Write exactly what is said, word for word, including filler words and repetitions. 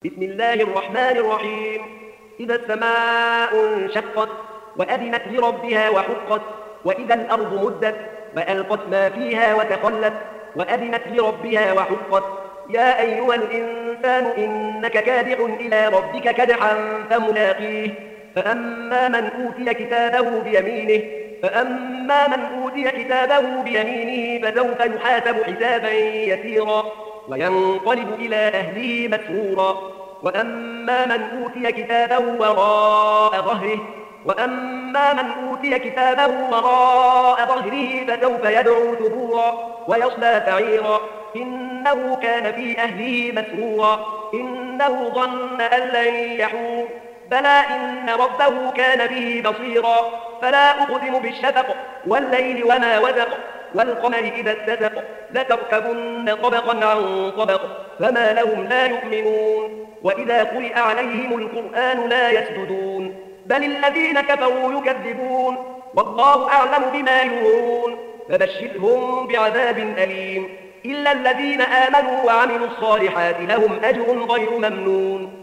بسم الله الرحمن الرحيم. إذا السماء انشقت وأذنت لربها وحقت، وإذا الأرض مدت وألقت ما فيها وتخلت وأذنت لربها وحقت. يا أيها الإنسان إنك كادح إلى ربك كدحا فملاقيه. فأما من أوتي كتابه بيمينه فأما من أوتي كتابه بيمينه فسوف يحاسب حسابا يسيرا وينقلب إلى أهله مسرورا. وأما من أوتي كتابه وراء ظهره وأما من أوتي كتابه وراء ظهره فسوف يدعو ثبورا ويصلى سعيرا إنه كان في أهله مسرورا إنه ظن أن لن يحور بلى إن ربه كان به بصيرا. فلا أقسم بالشفق والليل وما وسق والقمر إذا اتسق لتركبن طبقا عن طبق فما لهم لا يؤمنون. وإذا قرئ عليهم القرآن لا يسجدون بل الذين كفروا يكذبون والله أعلم بما يوعون فبشرهم بعذاب أليم إلا الذين آمنوا وعملوا الصالحات لهم أجر غير ممنون.